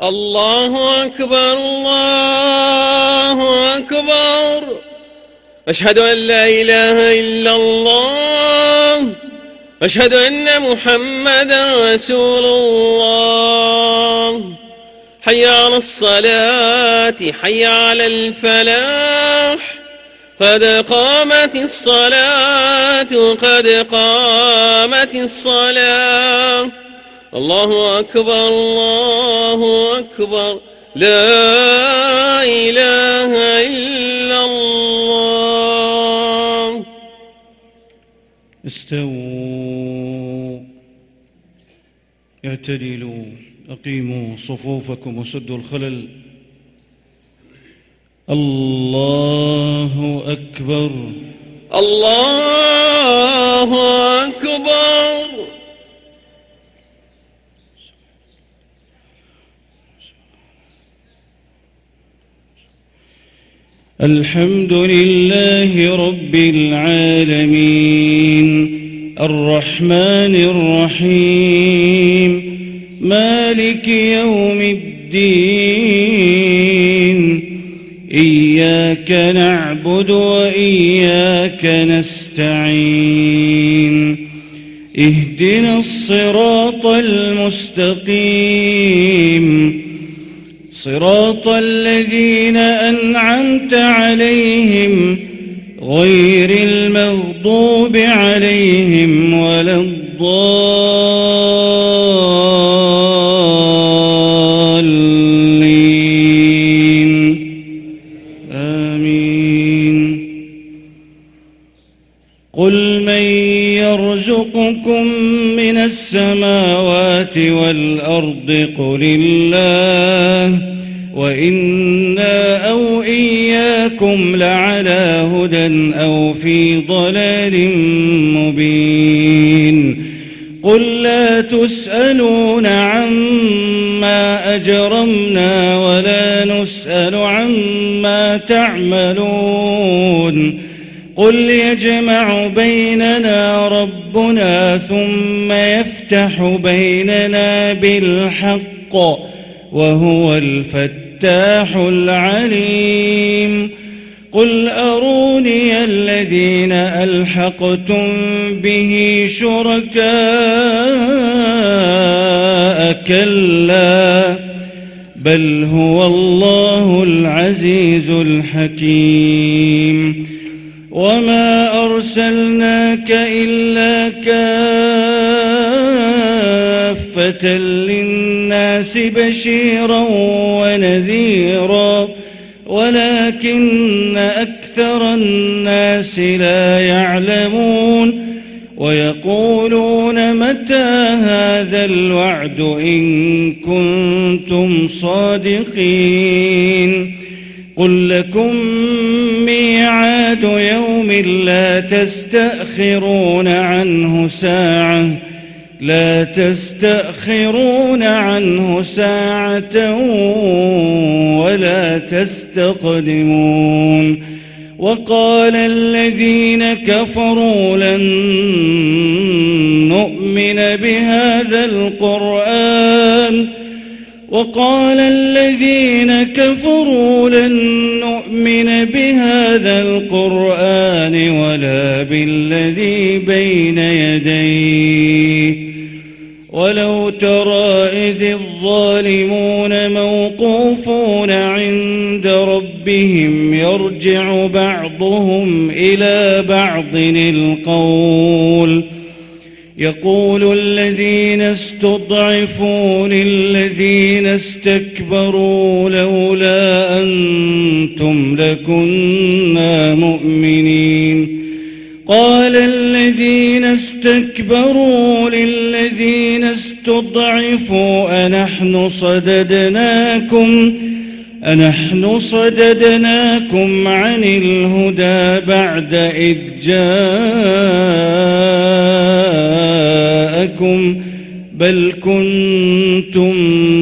الله أكبر الله أكبر. أشهد أن لا إله إلا الله. أشهد أن محمدا رسول الله. حي على الصلاة حي على الفلاح. قد قامت الصلاة قد قامت الصلاة. الله أكبر الله أكبر. لا إله إلا الله. استووا اعتدلوا أقيموا صفوفكم وسدوا الخلل. الله أكبر الله أكبر. الحمد لله رب العالمين الرحمن الرحيم مالك يوم الدين. إياك نعبد وإياك نستعين. اهدنا الصراط المستقيم صراط الذين أنعمت عليهم غير المغضوب عليهم ولا الضالين. آمين. قل من يرزقكم من السماوات والأرض قل الله وإنا أو إياكم لعلى هدى أو في ضلال مبين. قل لا تسألون عما أجرمنا ولا نسأل عما تعملون. قل يجمع بيننا ربنا ثم يفتح بيننا بالحق وهو الفتاح العليم. قل أروني الذين ألحقتم به شركاء كلا بل هو الله العزيز الحكيم. وما أرسلناك إلا كافة للناس بشيرا ونذيرا ولكن أكثر الناس لا يعلمون. ويقولون متى هذا الوعد إن كنتم صادقين. قل لكم ميعاد يوم لا تستأخرون عنه ساعة ولا تستقدمون. وقال الذين كفروا لن نؤمن بهذا القرآن ولا بالذي بين يديه. ولو ترى إذ الظالمون موقوفون عند ربهم يرجع بعضهم إلى بعض القول. يقول الذين استضعفوا للذين استكبروا لولا أنتم لكنا مؤمنين. قال الذين استكبروا للذين استضعفوا أنحن صددناكم عن الهدى بعد إذ جاءكم بل كنتم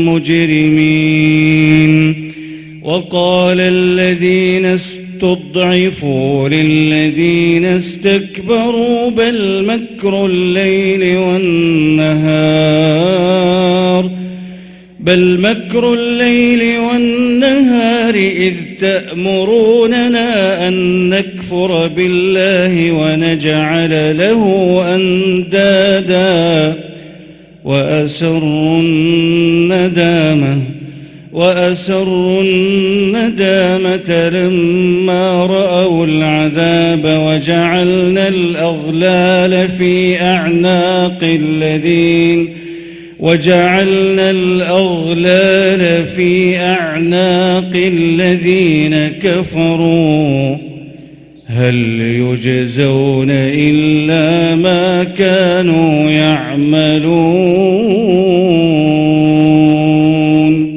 مجرمين. وقال الذين استضعفوا للذين استكبروا بل مكر الليل والنهار بل مكر الليل والنهار إذ تأمروننا أن نكفر بالله ونجعل له أندادا وأسروا الندامة لما رأوا العذاب وجعلنا الأغلال في أعناق الذين كفروا هل يجزون إلا ما كانوا يعملون.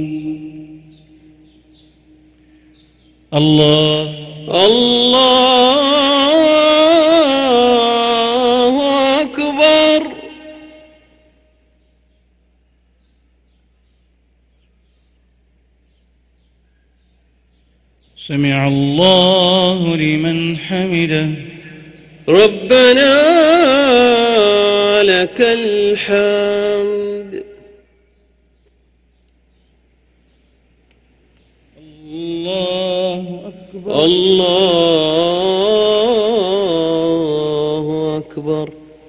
الله أكبر. سمع الله لمن حمده. ربنا لك الحمد. الله أكبر. الله أكبر.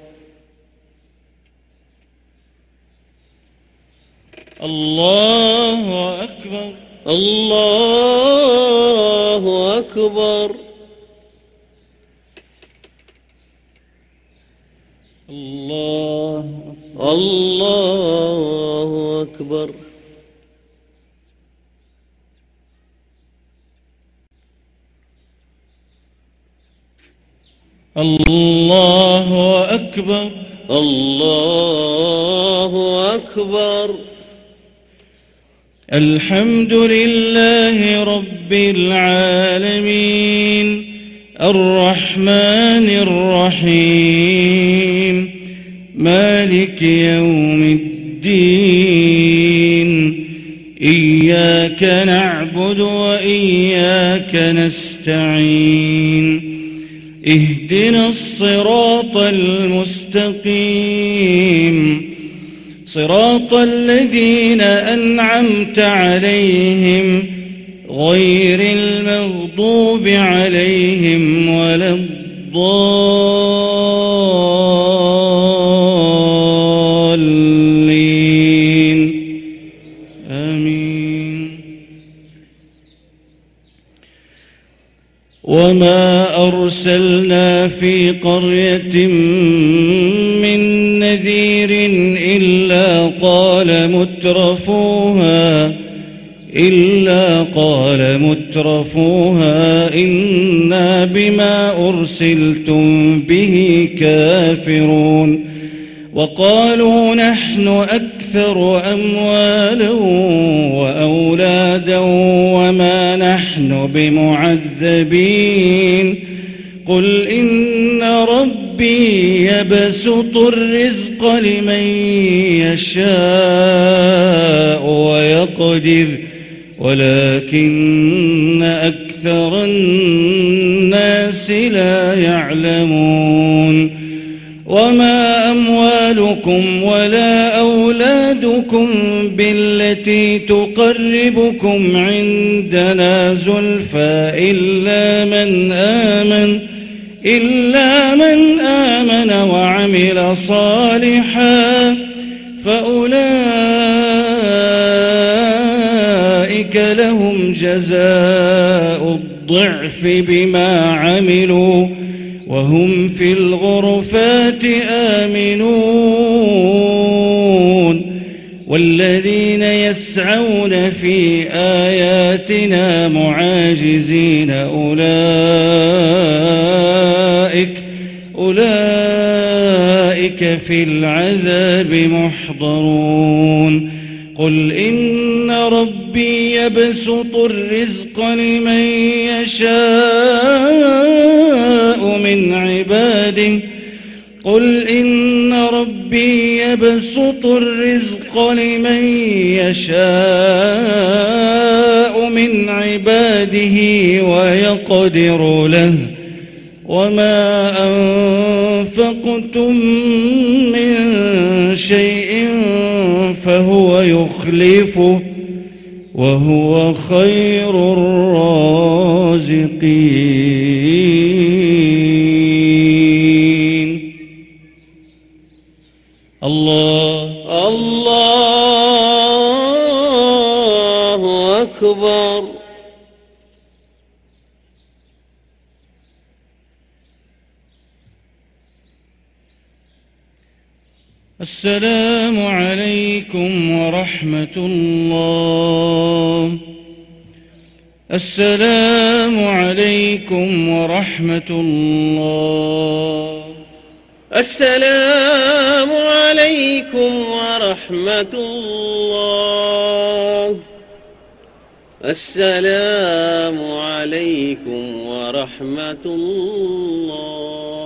الله أكبر. الله أكبر. الله أكبر. الله أكبر. الله أكبر. الحمد لله رب العالمين الرحمن الرحيم مالك يوم الدين إياك نعبد وإياك نستعين اهدنا الصراط المستقيم صراط الذين أنعمت عليهم غير المغضوب عليهم ولا الضالين آمين. وما أرسلنا في قرية من نذير إلا قال مترفوها إنا بما أرسلتم به كافرون وقالوا نحن أكثر أموالا وأولادا وما نحن بمعذبين قل إن ربي يبسط الرزق لمن يشاء ويقدر ولكن أكثر الناس لا يعلمون. وما أموالكم ولا أولادكم بالتي تقربكم عندنا زلفى إلا من آمن وعمل صالحا فأولئك لهم جزاء الضعف بما عملوا وهم في الغرفات آمنون. والذين يسعون في آياتنا معاجزين أولئك في العذاب محضرون. قل إن ربي يبسط الرزق لمن يشاء من عباده وما أنفقتم من شيء فهو يخلفه وهو خير الرازقين. الله أكبر. السلام عليكم ورحمة الله. السلام عليكم ورحمة الله. السلام عليكم ورحمة الله. السلام عليكم ورحمة الله.